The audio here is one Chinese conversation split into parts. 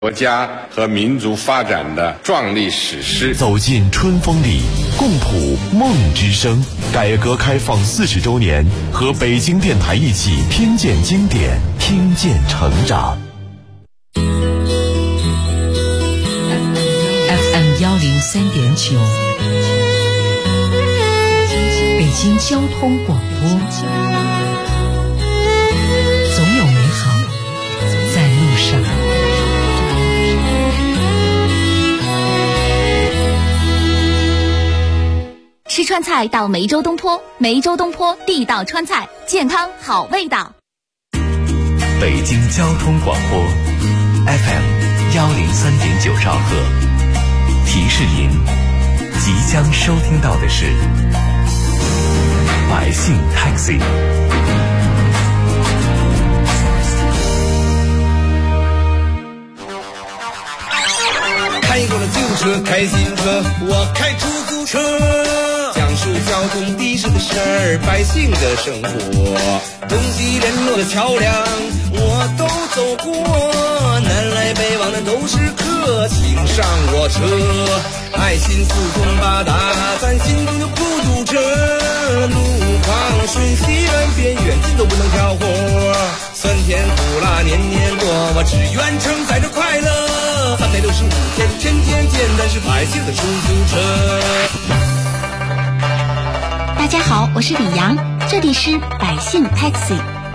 国家和民族发展的壮丽史诗。 走进春风里，共谱梦之声。改革开放40周年，和北京电台一起听见经典，听见成长。 FM 103.9，北京交通广播。总有美好在路上。 吃川菜到梅州东坡，梅州东坡地道川菜，健康好味道。 北京交通广播 FM 103.9兆赫，提示您即将收听到的是百姓 Taxi。 开过了旧车，开新车，我开出租车，讲述交通的士的事儿，百姓的生活，东西联络的桥梁我都走过，南来北往的都是客，请上我车，爱心四通八达，咱心中的孤独者，路况顺西远边远近都不能挑活，酸甜苦辣年年过，我只愿承载着快乐，365天天天见，咱是百姓的出租车。 大家好，我是李阳，这里是百姓 Taxi。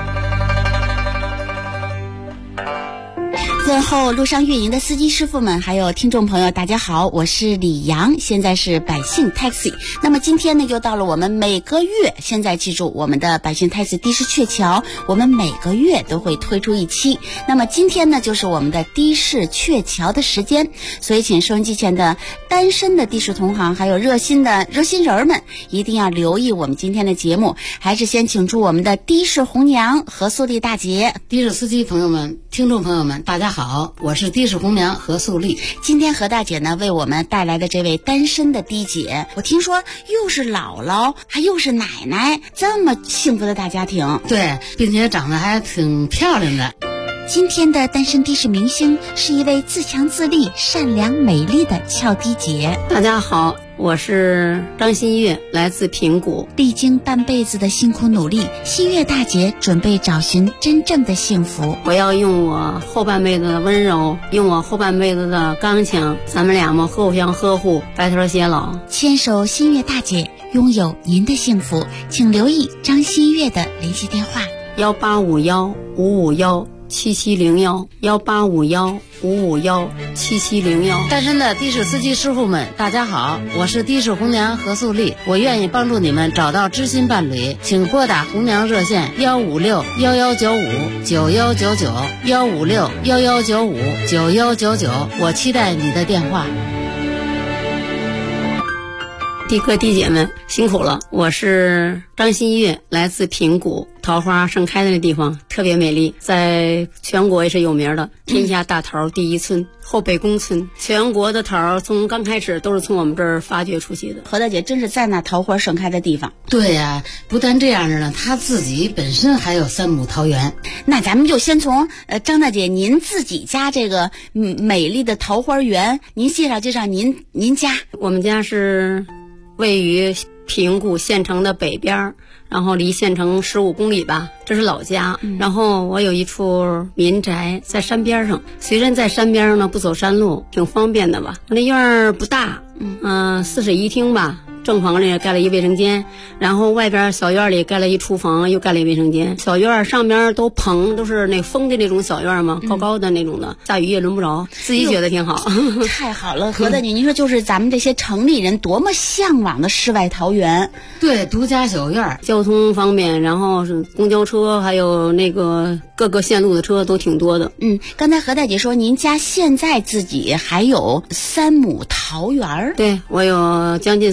问候路上运营的司机师傅们，还有听众朋友，大家好，我是李阳，现在是百姓 Taxi。那么今天呢，又到了我们每个月，现在记住我们的百姓 Taxi 的士鹊桥，我们每个月都会推出一期。那么今天呢，就是我们的的士鹊桥的时间，所以请收音机前的单身的的士同行，还有热心人们，一定要留意我们今天的节目。还是先请出我们的的士红娘何素丽大姐。 的士司机朋友们、听众朋友们，大家好，我是的士红娘何素丽。 今天何大姐呢为我们带来的这位单身的的姐，我听说又是姥姥还又是奶奶，这么幸福的大家庭。 对，并且长得还挺漂亮的。 今天的单身的士明星是一位自强自立、善良美丽的俏的姐。 大家好，我是张新月，来自平谷。 历经半辈子的辛苦努力，新月大姐准备找寻真正的幸福。 我要用我后半辈子的温柔，用我后半辈子的刚强，咱们俩嘛互相呵护，白头偕老。 牵手新月大姐，拥有您的幸福，请留意张新月的联系电话 ：1851-551-7701，1851-551-7701。 单身的的士司机师傅们，大家好，我是的士红娘何素丽，我愿意帮助你们找到知心伴侣，请拨打红娘热线156-1195-9199，156-1195-9199，我期待你的电话。 的哥的姐们辛苦了，我是张新月，来自平谷，桃花盛开的那地方特别美丽，在全国也是有名的，天下大桃第一村，后北宫村，全国的桃从刚开始都是从我们这儿发掘出去的。 何大姐真是在那桃花盛开的地方。 对呀，不但这样着呢，她自己本身还有3亩桃园。 那咱们就先从张大姐您自己家这个美丽的桃花园，您介绍介绍您家。 我们家是位于平谷县城的北边，然后离县城15公里吧，这是老家。然后我有一处民宅在山边上，虽然在山边上呢，不走山路，挺方便的吧。我那院儿不大，4室1厅吧，正房里盖了一卫生间，然后外边小院里盖了一厨房，又盖了一卫生间。小院上边都棚，都是那封的那种小院嘛，高高的那种的，下雨也轮不着，自己觉得挺好。 太好了，何大姐，您说就是咱们这些城里人多么向往的世外桃源。 对，独家小院， 交通方便，然后是公交车，还有那个各个线路的车都挺多的。 刚才何大姐说您家现在自己还有3亩桃园。 对，我有将近3亩桃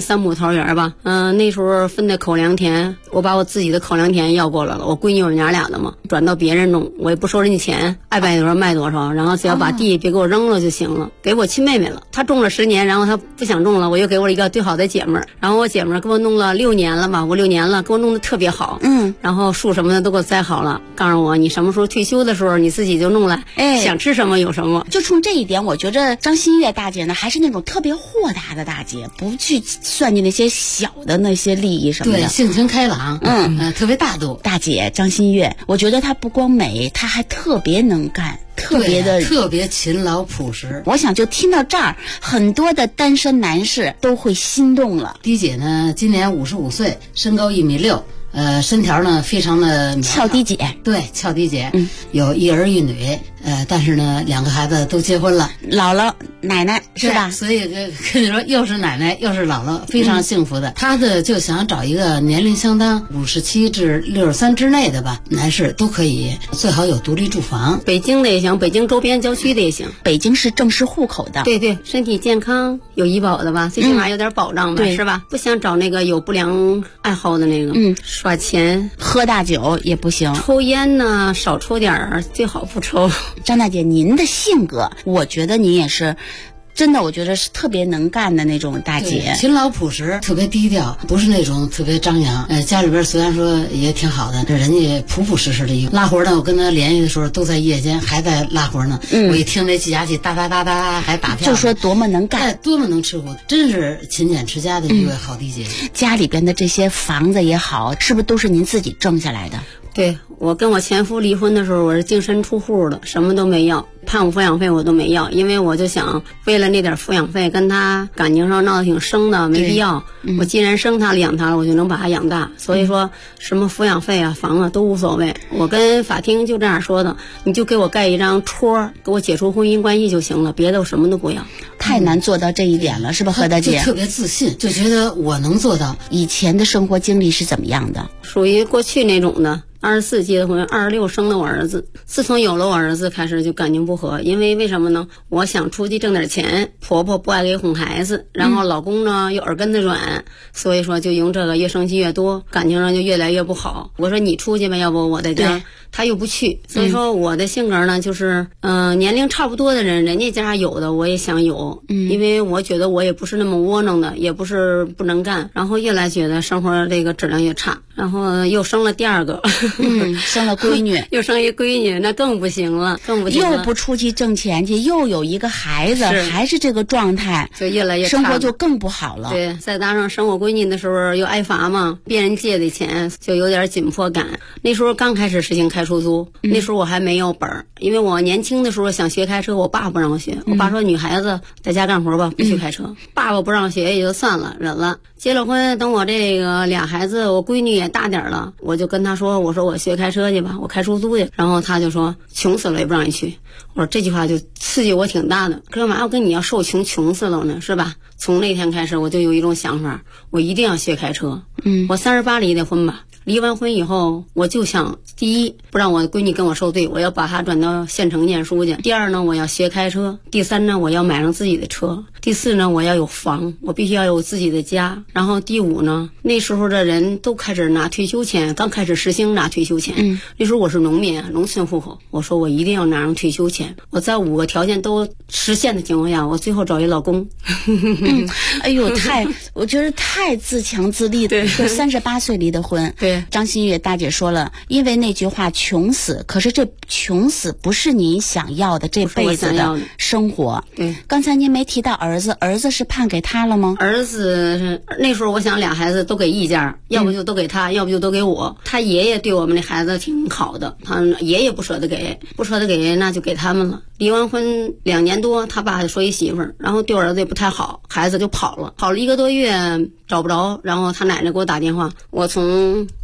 桃园吧，那时候分的口粮田，我把我自己的口粮田要过来了，我闺女我娘俩的嘛，转到别人弄，我也不收人家钱，爱卖多少卖多少，然后只要把地别给我扔了就行了，给我亲妹妹了，她种了10年，然后她不想种了，我又给我一个最好的姐们儿，然后我姐们儿给我弄了6年了吧，5、6年了，给我弄得特别好，然后树什么的都给我栽好了，告诉我你什么时候退休的时候你自己就弄来，想吃什么有什么。 就从这一点，我觉着张馨月大姐呢，还是那种特别豁达的大姐，不去算计那些小的那些利益什么的， 对，性情开朗，特别大度。 大姐张馨月，我觉得她不光美，她还特别能干。特别勤劳朴实。 我想就听到这儿，很多的单身男士都会心动了。 迪姐呢，今年55岁，身高1.6米，身条呢非常的俏迪姐， 对，俏迪姐，有1儿1女，但是呢2个孩子都结婚了， 姥姥奶奶是吧？ 所以跟你说，又是奶奶又是姥姥，非常幸福的。她就想找一个年龄相当57至63之内的吧，男士都可以，最好有独立住房。 北京的也行，北京周边郊区的也行， 北京是正式户口的。 对，身体健康有医保的吧，最起码有点保障吧，是吧？不想找那个有不良爱好的那个，耍钱喝大酒也不行， 抽烟呢少抽点儿，最好不抽。 张大姐，您的性格，我觉得您也是。真的，我觉得是特别能干的那种大姐， 勤劳朴实，特别低调，不是那种特别张扬。家里边虽然说也挺好的，这人家朴实的一个拉活呢。我跟他联系的时候都在夜间，还在拉活呢。我一听那计价器哒哒哒哒还打票， 就说多么能干， 多么能吃苦，真是勤俭持家的一位好弟姐。 家里边的这些房子也好，是不是都是您自己挣下来的？ 对，我跟我前夫离婚的时候，我是净身出户的，什么都没要，判我抚养费我都没要，因为我就想为了那点抚养费跟他感情上闹得挺生的，没必要。我既然生他了养他了，我就能把他养大，所以说什么抚养费啊房啊都无所谓。我跟法庭就这样说的，你就给我盖一张戳，给我解除婚姻关系就行了，别的我什么都不要。 太难做到这一点了，是吧，何大姐？ 特别自信，就觉得我能做到。 以前的生活经历是怎么样的？ 属于过去那种的。24结的婚，26生了我儿子。自从有了我儿子开始就感情不和，因为什么呢？我想出去挣点钱，婆婆不爱给哄孩子，然后老公呢又耳根子软，所以说就用这个越生气越多，感情上就越来越不好。我说你出去吧，要不我在家。他又不去，所以说我的性格呢，就是年龄差不多的人，人家家有的我也想有，因为我觉得我也不是那么窝囊的，也不是不能干，然后越来觉得生活这个质量越差，然后又生了第2个， 生了闺女， 又生一闺女，那更不行了， 又不出去挣钱去，又有一个孩子，还是这个状态， 就越来越差， 生活就更不好了。 对，再加上生我闺女的时候又挨罚嘛，别人借的钱就有点紧迫感。那时候刚开始实行开出租，那时候我还没有本儿，因为我年轻的时候想学开车，我爸不让我学，我爸说女孩子在家干活吧，不许开车。爸爸不让学也就算了，忍了。结了婚，等我这个俩孩子，我闺女也大点了，我就跟他说，我说我学开车去吧，我开出租去。然后他就说穷死了也不让你去。我说这句话就刺激我挺大的，干嘛要跟你要受穷死了呢，是吧？从那天开始我就有一种想法，我一定要学开车。我38离的婚吧，离完婚以后我就想，第一不让我的闺女跟我受罪，我要把她转到县城念书去。第二呢，我要学开车。第三呢，我要买上自己的车。第四呢，我要有房，我必须要有自己的家。然后第五呢，那时候的人都开始拿退休钱，刚开始实行拿退休钱。那时候我是农民，农村户口，我说我一定要拿上退休钱。我在5个条件都实现的情况下，我最后找一老公。 哎呦，我觉得太自强自立的。就38岁离的婚。 对， 张馨月大姐说了，因为那句话穷死，可是这穷死不是您想要的这辈子的生活。 对， 刚才您没提到儿子是判给他了吗？ 儿子那时候我想俩孩子都给一家，要不就都给他，要不就都给我。他爷爷对我们的孩子挺好的，他爷爷不舍得给，那就给他们了。离完婚2年多，他爸就说一媳妇儿，然后对我儿子也不太好，孩子就跑了1个多月找不着，然后他奶奶给我打电话，我从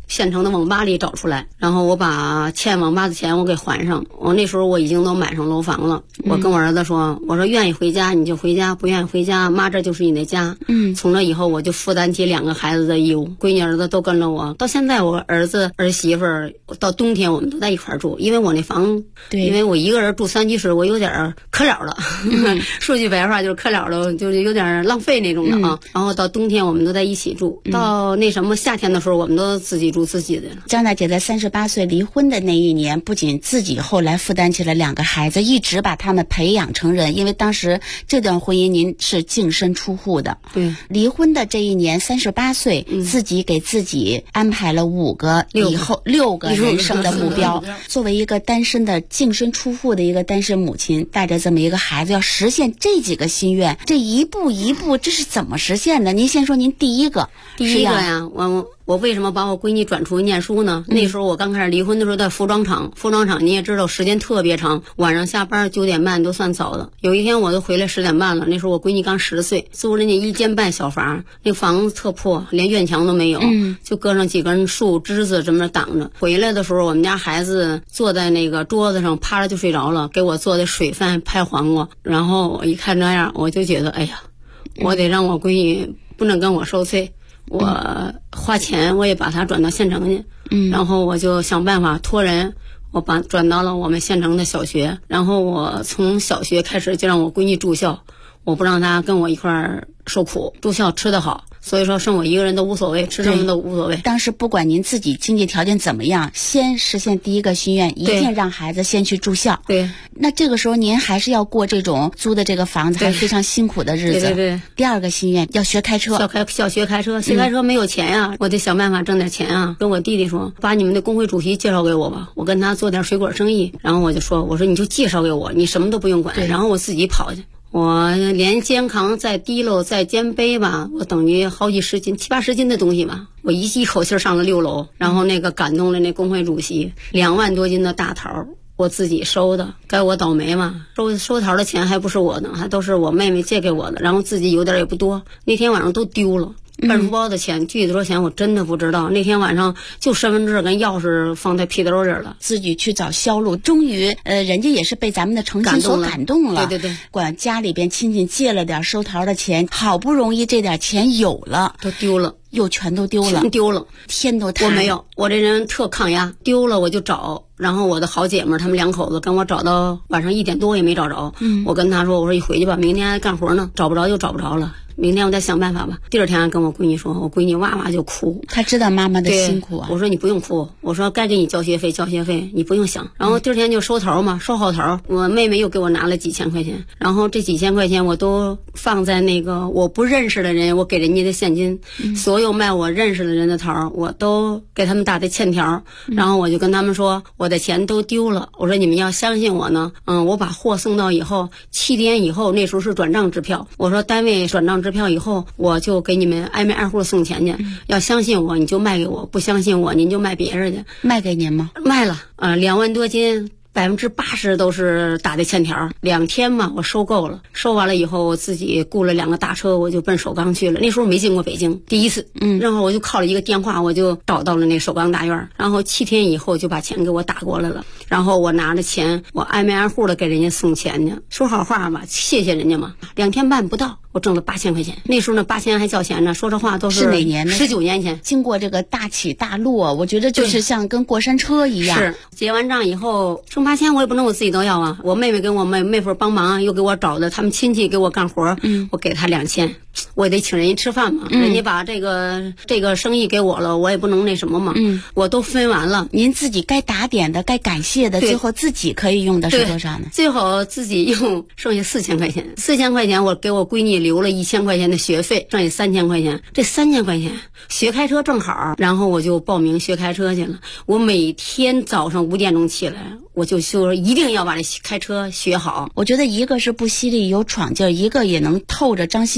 县城的网吧里找出来，然后我把欠网吧的钱我给还上。我那时候我已经都买上楼房了，我跟我儿子说，我说愿意回家你就回家，不愿意回家，妈这就是你的家。从那以后我就负担起2个孩子的义务，闺女儿子都跟了我。到现在我儿子儿媳妇儿到冬天我们都在一块儿住，因为我那房，因为我一个人住3居室，我有点可了了。说句白话就是可了了，就是有点浪费那种的啊。然后到冬天我们都在一起住，到那什么夏天的时候我们都自己住自己的了。 张大姐在38岁离婚的那一年，不仅自己后来负担起了2个孩子，一直把他们培养成人。因为当时这段婚姻您是净身出户的， 对， 离婚的这一年38岁，自己给自己安排了6个以后6个人生的目标。作为一个单身的净身出户的一个单身母亲，带着这么一个孩子要实现这几个心愿，这一步一步这是怎么实现的？您先说您第一个呀，我为什么把我闺女转出去念书呢？那时候我刚开始离婚的时候在服装厂你也知道时间特别长，晚上下班9点半都算早的。有一天我都回来10点半了，那时候我闺女刚10岁，租人家1间半小房，那房子特破，连院墙都没有，就搁上几根树枝子这么挡着。回来的时候我们家孩子坐在那个桌子上趴着就睡着了，给我做的水饭拍黄瓜。然后我一看这样，我就觉得哎呀，我得让我闺女不能跟我受罪，我花钱我也把她转到县城去，然后我就想办法托人，我把转到了我们县城的小学，然后我从小学开始就让我闺女住校，我不让她跟我一块儿受苦，住校吃得好，所以说剩我一个人都无所谓，吃什么都无所谓。 当时不管您自己经济条件怎么样，先实现第一个心愿，一定让孩子先去住校。 对， 那这个时候您还是要过这种租的这个房子还是非常辛苦的日子。 对。 第二个心愿要学开车， 小学开车，学开车没有钱呀，我得想办法挣点钱啊。跟我弟弟说，把你们的工会主席介绍给我吧，我跟他做点水果生意。然后我就说，我说你就介绍给我，你什么都不用管，然后我自己跑去。我连肩扛再提溜再肩背吧，我等于好几十斤7、80斤的东西吧，我一口气上了6楼，然后那个感动了那工会主席，2万多斤的大桃我自己收的，该我倒霉嘛，收桃的钱还不是我的，还都是我妹妹借给我的，然后自己有点也不多，那天晚上都丢了。办书包的钱具体多少钱我真的不知道，那天晚上就身份证跟钥匙放在皮兜里了， 自己去找销路，终于人家也是被咱们的诚心所感动了。 对， 管家里边亲戚借了点收桃的钱，好不容易这点钱有了， 都丢了， 又全都丢了，天都塌了。 我没有，我这人特抗压，丢了我就找，然后我的好姐们她们2口子跟我找到晚上1点多也没找着，我跟她说，我说你回去吧，明天还干活呢，找不着就找不着了，明天我再想办法吧。第二天跟我闺女说，我闺女哇哇就哭， 她知道妈妈的辛苦啊。 我说你不用哭，我说该给你交学费你不用想。然后第二天就收桃嘛，收好桃，我妹妹又给我拿了几千块钱，然后这几千块钱我都放在那个我不认识的人我给人家的现金，所有卖我认识的人的桃我都给他们打的欠条，然后我就跟他们说我的钱都丢了，我说你们要相信我呢，我把货送到以后7天以后，那时候是转账支票，我说单位转账支票以后我就给你们挨门挨户送钱去，要相信我你就卖给我，不相信我您就卖别人去。 卖给您吗？ 卖了，2万多斤，80%都是打的欠条。2天嘛，我收够了，收完了以后，我自己雇了2个大车，我就奔首钢去了。那时候没进过北京，第一次，然后我就靠了一个电话，我就找到了那首钢大院，然后7天以后就把钱给我打过来了。然后我拿着钱，我挨门挨户的给人家送钱去，说好话吧，谢谢人家嘛。2天半不到，我挣了8000块钱。那时候呢，8000还交钱呢。说这话都是哪年呢 ？19年前。 经过这个大起大落，我觉得就是像跟过山车一样。 是结完账以后，剩8000我也不能我自己都要啊。我妹妹跟我妹夫帮忙，又给我找的他们亲戚给我干活，我给他2000，我也得请人家吃饭嘛。人家把这个生意给我了，我也不能那什么嘛。我都分完了。 您自己该打点的、该感谢的，最后自己可以用的是多少呢？ 最后自己用剩下4000块钱，4000块钱我给我闺女留了1000块钱的学费，剩下3000块钱。这3000块钱学开车正好，然后我就报名学开车去了。我每天早上5点钟起来，我就说一定要把这开车学好。 我觉得一个是不犀利有闯劲儿，一个也能透着张馨月大姐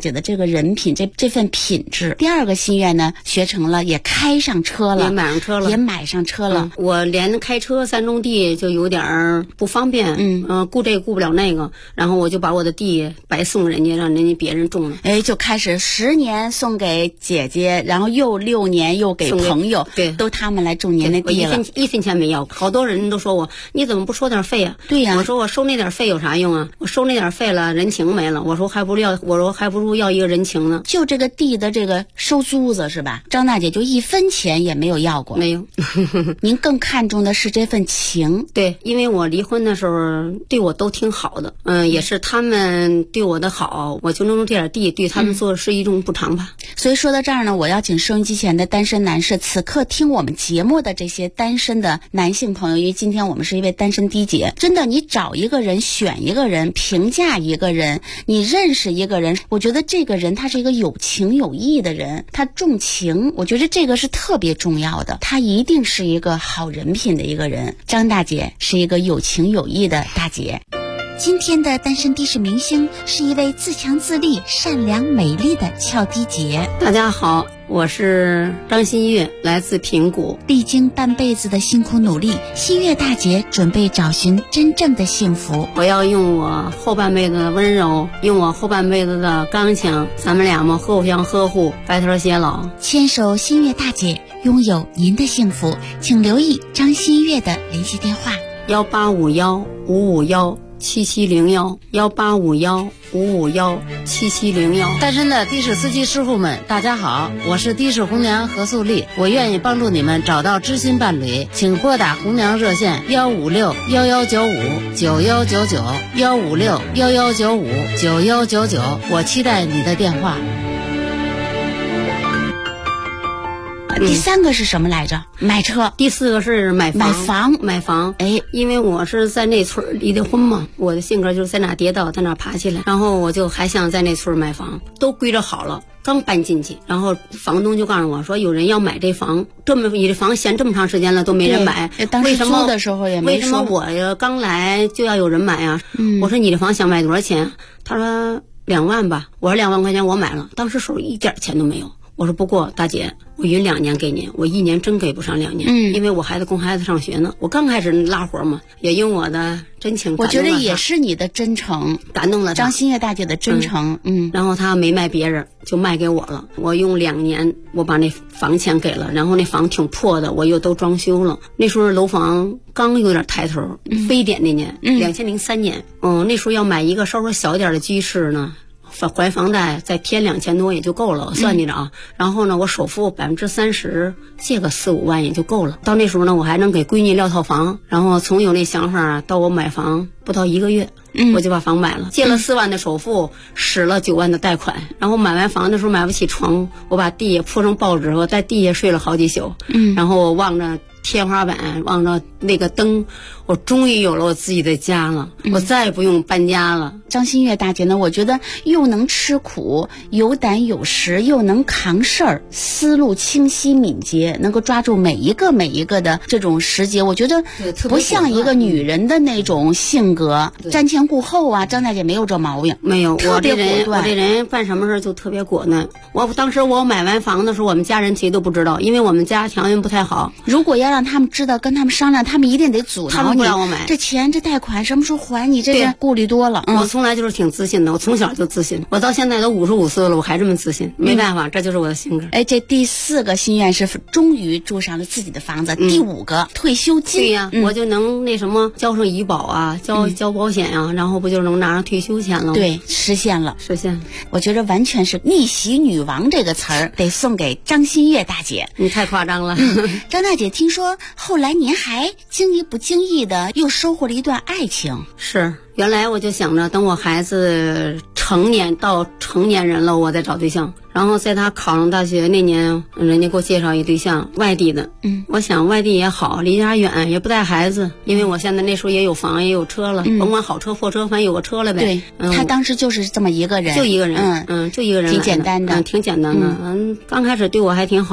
姐的这个人品，这份品质。第二个心愿呢，学成了，也开上车了， 也买上车了， 也买上车了。 我连开车3种地就有点不方便，顾这个顾不了那个，然后我就把我的地白送人家，让人家别人种了。 哎，就开始10年送给姐姐，然后又6年又给朋友， 对， 都他们来种您的地了， 一分钱没要。好多人都说我，你怎么不收点费啊？ 对呀， 我说我收那点费有啥用啊？我收那点费了，人情没了。我说还不如要一个人情呢。 就这个地的这个收租子是吧？张大姐就1分钱也没有要过， 没有。 您更看重的是这份情。 对，因为我离婚的时候对我都挺好的，也是他们对我的好，我就能用这点地对他们做是一种补偿吧。 所以说到这儿呢，我要请收音机前的单身男士，此刻听我们节目的这些单身的男性朋友，因为今天我们是一位单身低姐，真的，你找一个人，选一个人，评价一个人，你认识一个人，我觉得这个人他是一个有情有义的人，他重情，我觉得这个是特别重要的，他一定是一个好人品的一个人。张大姐是一个有情有义的大姐。今天的单身的士明星是一位自强自立、善良美丽的俏低姐。 大家好，我是张馨月，来自平谷。 历经半辈子的辛苦努力，馨月大姐准备找寻真正的幸福。 我要用我后半辈子的温柔，用我后半辈子的刚强，咱们俩嘛互相呵护，白头偕老。 牵手馨月大姐，拥有您的幸福，请留意张馨月的联系电话 ：1851-551-7701，1851-551-7701。 单身的的士司机师傅们，大家好，我是的士红娘何素丽，我愿意帮助你们找到知心伴侣，请拨打红娘热线156-1195-9199，156-1195-9199，我期待你的电话。 第3个是什么来着？买车。 第4个是买房。哎，因为我是在那村离的婚嘛，我的性格就是在哪跌倒在哪爬起来，然后我就还想在那村买房，都规划好了。刚搬进去，然后房东就告诉我说，有人要买这房，你这房闲这么长时间了都没人买， 当时租的时候也没说， 为什么我刚来就要有人买啊？我说你这房想卖多少钱？他说2万吧。我说2万块钱我买了，当时手一点钱都没有。我说不过大姐，我匀2年给您，我1年真给不上2年，因为我供孩子上学呢。我刚开始拉活嘛，也用我的真情， 我觉得也是你的真诚感动了张馨月大姐的真诚。 然后他没卖别人，就卖给我了。我用2年，我把那房钱给了，然后那房挺破的，我又都装修了。那时候楼房刚有点抬头，非典那年，2003年，那时候要买一个稍微小一点的居室呢。还房贷再添2000多也就够了，我算计着啊。然后呢，我首付30%，借个4-5万也就够了。到那时候呢，我还能给闺女撂套房。然后从有那想法到我买房不到1个月，我就把房买了，借了4万的首付，使了9万的贷款。然后买完房的时候买不起床，我把地下铺成报纸，我在地下睡了好几宿。然后我望着天花板，望着那个灯，我终于有了我自己的家了，我再也不用搬家了。 张馨月大姐呢，我觉得又能吃苦，有胆有识，又能扛事儿，思路清晰敏捷，能够抓住每一个的这种时节。我觉得不像一个女人的那种性格，瞻前顾后啊。张大姐没有这毛病， 没有，我这人办什么事就特别果断。当时我买完房的时候，我们家人其实都不知道，因为我们家条件不太好。 如果要让他们知道，跟他们商量，他们一定得阻挠你， 他们不让我买。 这钱这贷款什么时候还？你这个顾虑多了。 我从来就是挺自信的，我从小就自信，我到现在都55岁了，我还这么自信，没办法，这就是我的性格。 哎，这第4个心愿是终于住上了自己的房子。第5个退休金。 对呀，我就能那什么交上医保啊，交保险啊，然后不就能拿上退休钱了？ 对，实现了。我觉得完全是逆袭女王这个词儿得送给张馨月大姐。 你太夸张了。 张大姐，听说后来您还不经意的又收获了一段爱情。 是，原来我就想着等我孩子成年人了，我再找对象。然后在他考上大学那年，人家给我介绍一对象，外地的。我想外地也好，离家远，也不带孩子，因为我现在那时候也有房也有车了，甭管好车破车，反正有个车了呗。 对，他当时就是这么一个人， 就一个人，就一个人， 挺简单的， 挺简单的。刚开始对我还挺好。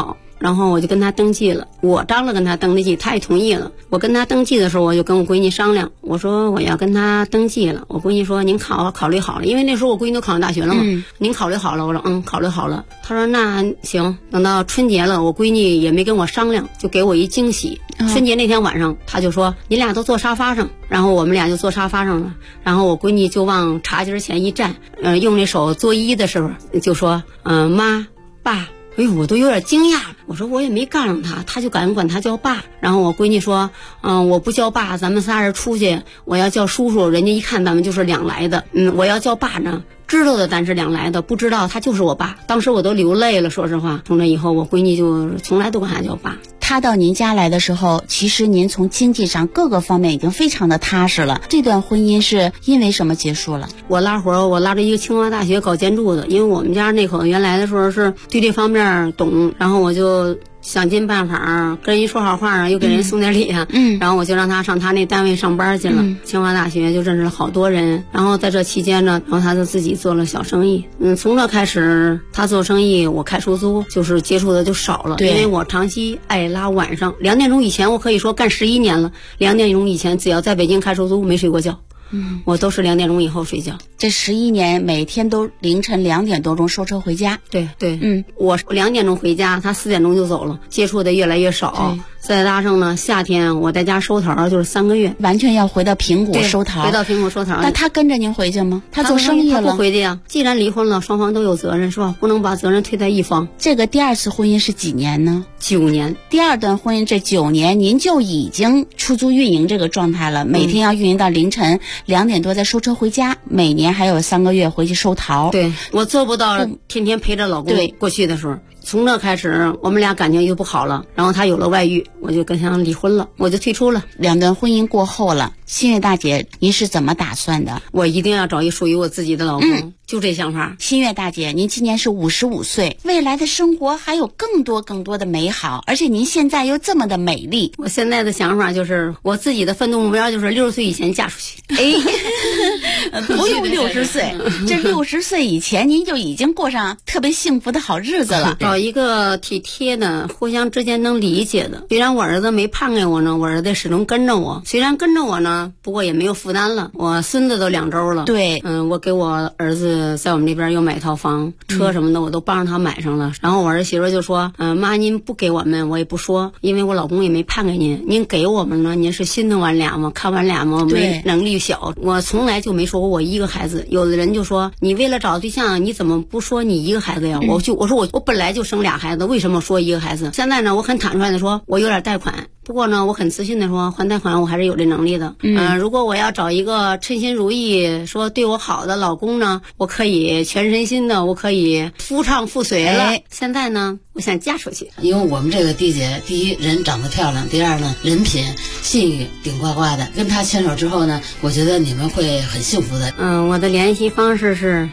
然后我就跟他登记了，我张罗跟他登记，他也同意了。我跟他登记的时候，我就跟我闺女商量，我说我要跟他登记了。我闺女说您考虑好了，因为那时候我闺女都考上大学了嘛，您考虑好了？我说考虑好了。他说那行，等到春节了，我闺女也没跟我商量，就给我一惊喜。春节那天晚上，他就说你俩都坐沙发上，然后我们俩就坐沙发上了。然后我闺女就往茶几前一站，用那手作揖的时候就说妈爸。哎呦，我都有点惊讶。我说我也没干上他，他就敢管他叫爸。然后我闺女说，我不叫爸，咱们仨人出去，我要叫叔叔，人家一看咱们就是两来的。我要叫爸呢，知道的咱是两来的，不知道他就是我爸。当时我都流泪了，说实话。从那以后，我闺女就从来都管他叫爸。 他到您家来的时候，其实您从经济上各个方面已经非常的踏实了。这段婚姻是因为什么结束了？ 我拉活，我拉着一个清华大学搞建筑的，因为我们家那口子原来的时候是对这方面懂，然后我就想尽办法跟人说好话啊，又给人送点礼啊，然后我就让他上他那单位上班去了。清华大学就认识了好多人，然后在这期间呢，然后他就自己做了小生意。从这开始，他做生意，我开出租，就是接触的就少了，因为我长期爱拉晚上2点钟以前，我可以说干11年了。2点钟以前，只要在北京开出租，没睡过觉。我都是2点钟以后睡觉。 这11年每天都凌晨2点多钟收车回家。 对，我2点钟回家，他4点钟就走了，接触的越来越少。再加上呢，夏天我在家收桃就是3个月， 完全要回到平谷收桃。 回到平谷收桃。 那他跟着您回去吗？他做生意了， 他不回去呀。既然离婚了，双方都有责任，是吧？不能把责任推在一方。 这个第2次婚姻是几年呢 ？9年。 第2段婚姻这9年，您就已经出租运营这个状态了，每天要运营到凌晨2点多再收车回家，每年还有3个月回去收桃。 对，我做不到天天陪着老公。过去的时候。从这开始，我们俩感情就不好了，然后他有了外遇，我就跟他离婚了，我就退出了。 2段婚姻过后了，新月大姐，您是怎么打算的？ 我一定要找一属于我自己的老公，就这想法。 新月大姐，您今年是55岁，未来的生活还有更多的美好，而且您现在又这么的美丽。 我现在的想法就是，我自己的奋斗目标就是60岁以前嫁出去。 不用60岁，这60岁以前您就已经过上特别幸福的好日子了。 找一个体贴的，互相之间能理解的。虽然我儿子没判给我呢，我儿子始终跟着我。虽然跟着我呢，不过也没有负担了。我孙子都2周了。 对， 我给我儿子在我们这边又买套房，车什么的我都帮着他买上了。然后我儿媳妇就说：“妈，您不给我们，我也不说，因为我老公也没判给您。您给我们呢，您是心疼完俩吗？看完俩吗？没能力小。我从来就没说过我一个孩子。有的人就说，你为了找对象，你怎么不说你一个孩子呀？我说我本来就生2孩子，为什么说一个孩子？现在呢，我很坦率的说，我有点贷款。不过呢，我很自信的说，还贷款我还是有这能力的。如果我要找一个称心如意、说对我好的老公呢，我可以全身心的，我可以夫唱妇随了。现在呢，我想嫁出去。 因为我们这个弟姐，第一人长得漂亮，第二呢人品信誉顶呱呱的。跟她牵手之后呢，我觉得你们会很幸福的。 我的联系方式是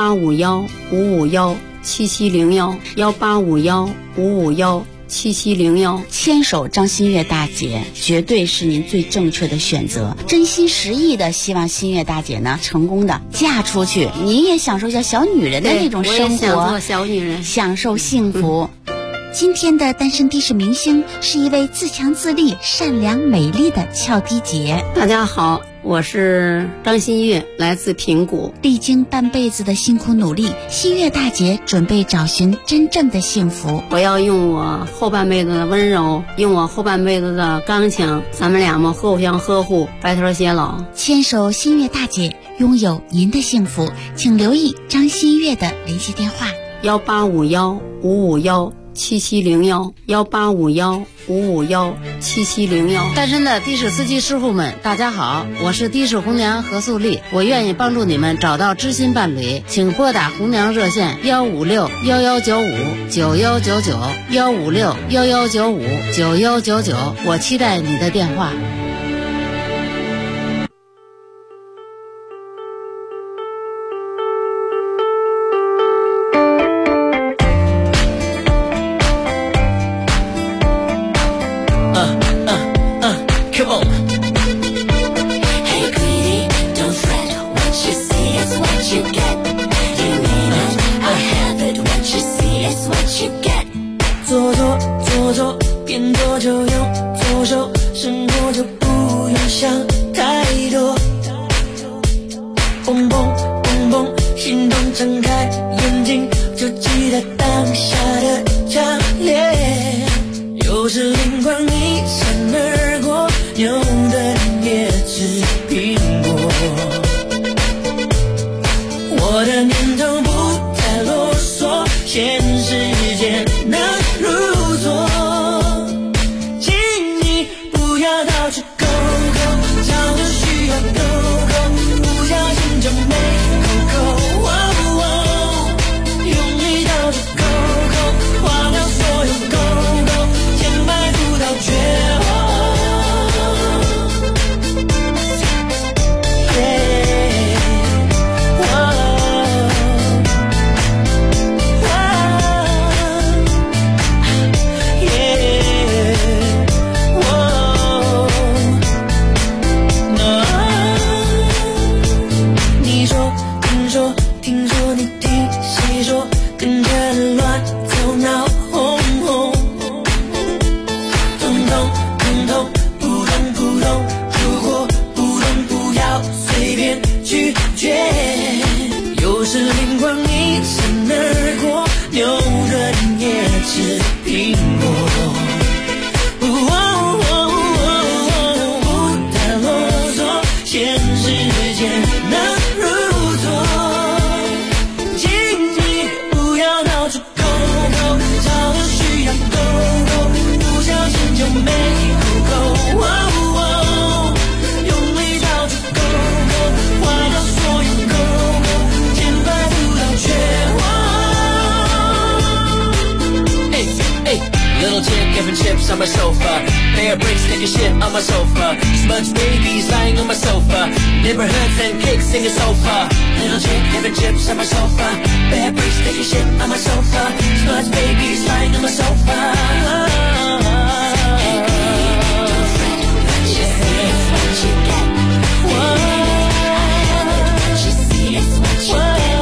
1851-551-7701，1851-551-7701。 牵手张新月大姐绝对是您最正确的选择，真心实意的希望新月大姐呢成功的嫁出去，您也享受一下小女人的那种生活， 我也想做小女人， 享受幸福。今天的单身的士明星是一位自强自立、善良美丽的俏迪姐。 大家好，我是张新月，来自平谷。 历经半辈子的辛苦努力，新月大姐准备找寻真正的幸福。 我要用我后半辈子的温柔，用我后半辈子的刚强，咱们俩嘛互相呵护，白头偕老。 牵手新月大姐，拥有您的幸福，请留意张新月的联系电话 ：1851-551-7701，1851-551-7701。 单身的的士司机师傅们，大家好，我是的士红娘何素丽，我愿意帮助你们找到知心伴侣，请拨打红娘热线156-1195-9199，156-1195-9199，我期待你的电话。 做作睁开眼睛就记得当下的强烈，有时灵光一闪而过，牛的也吃苹果。我的念头不再啰嗦，现实间难入座，请你不要到处勾勾，找着需要勾勾，不小心就没勾勾。用力到处勾勾，划掉所有勾勾，填埋不到绝望。 On my sofa, bear bricks, take a shit on my sofa. Smudge babies lying on my sofa. Neighborhoods and cakes singing sofa. Little chick having chips on my sofa. Bear bricks, take a shit on my sofa. Smudge babies lying on my sofa. Hey baby, don't fret, what you see is what you get. Hey baby, I have it, what you see is what you get.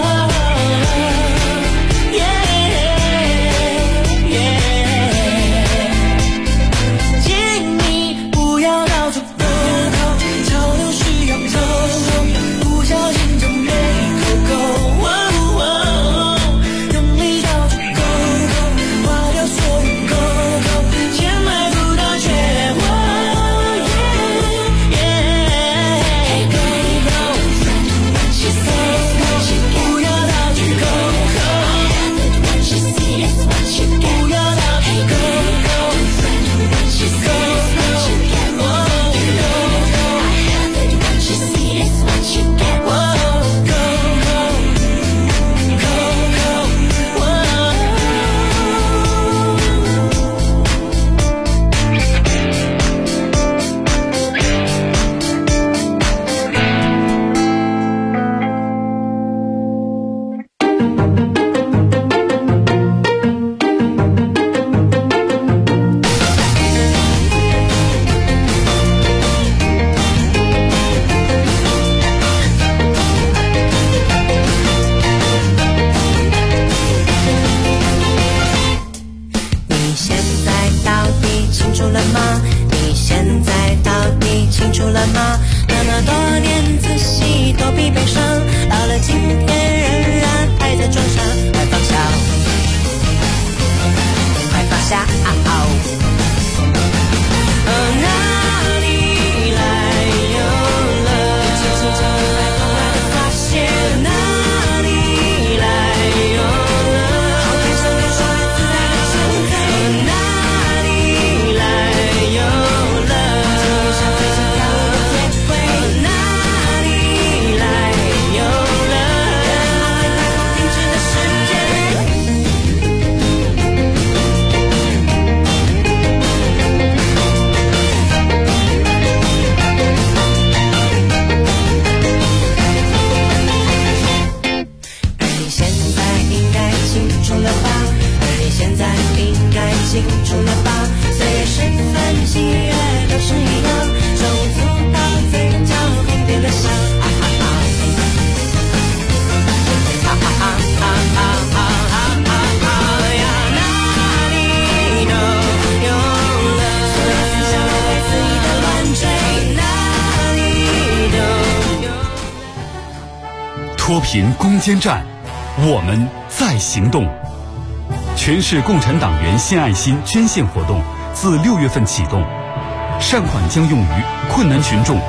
脱贫攻坚战， 我们在行动。全市共产党员献爱心捐献活动自6月份启动，善款将用于困难群众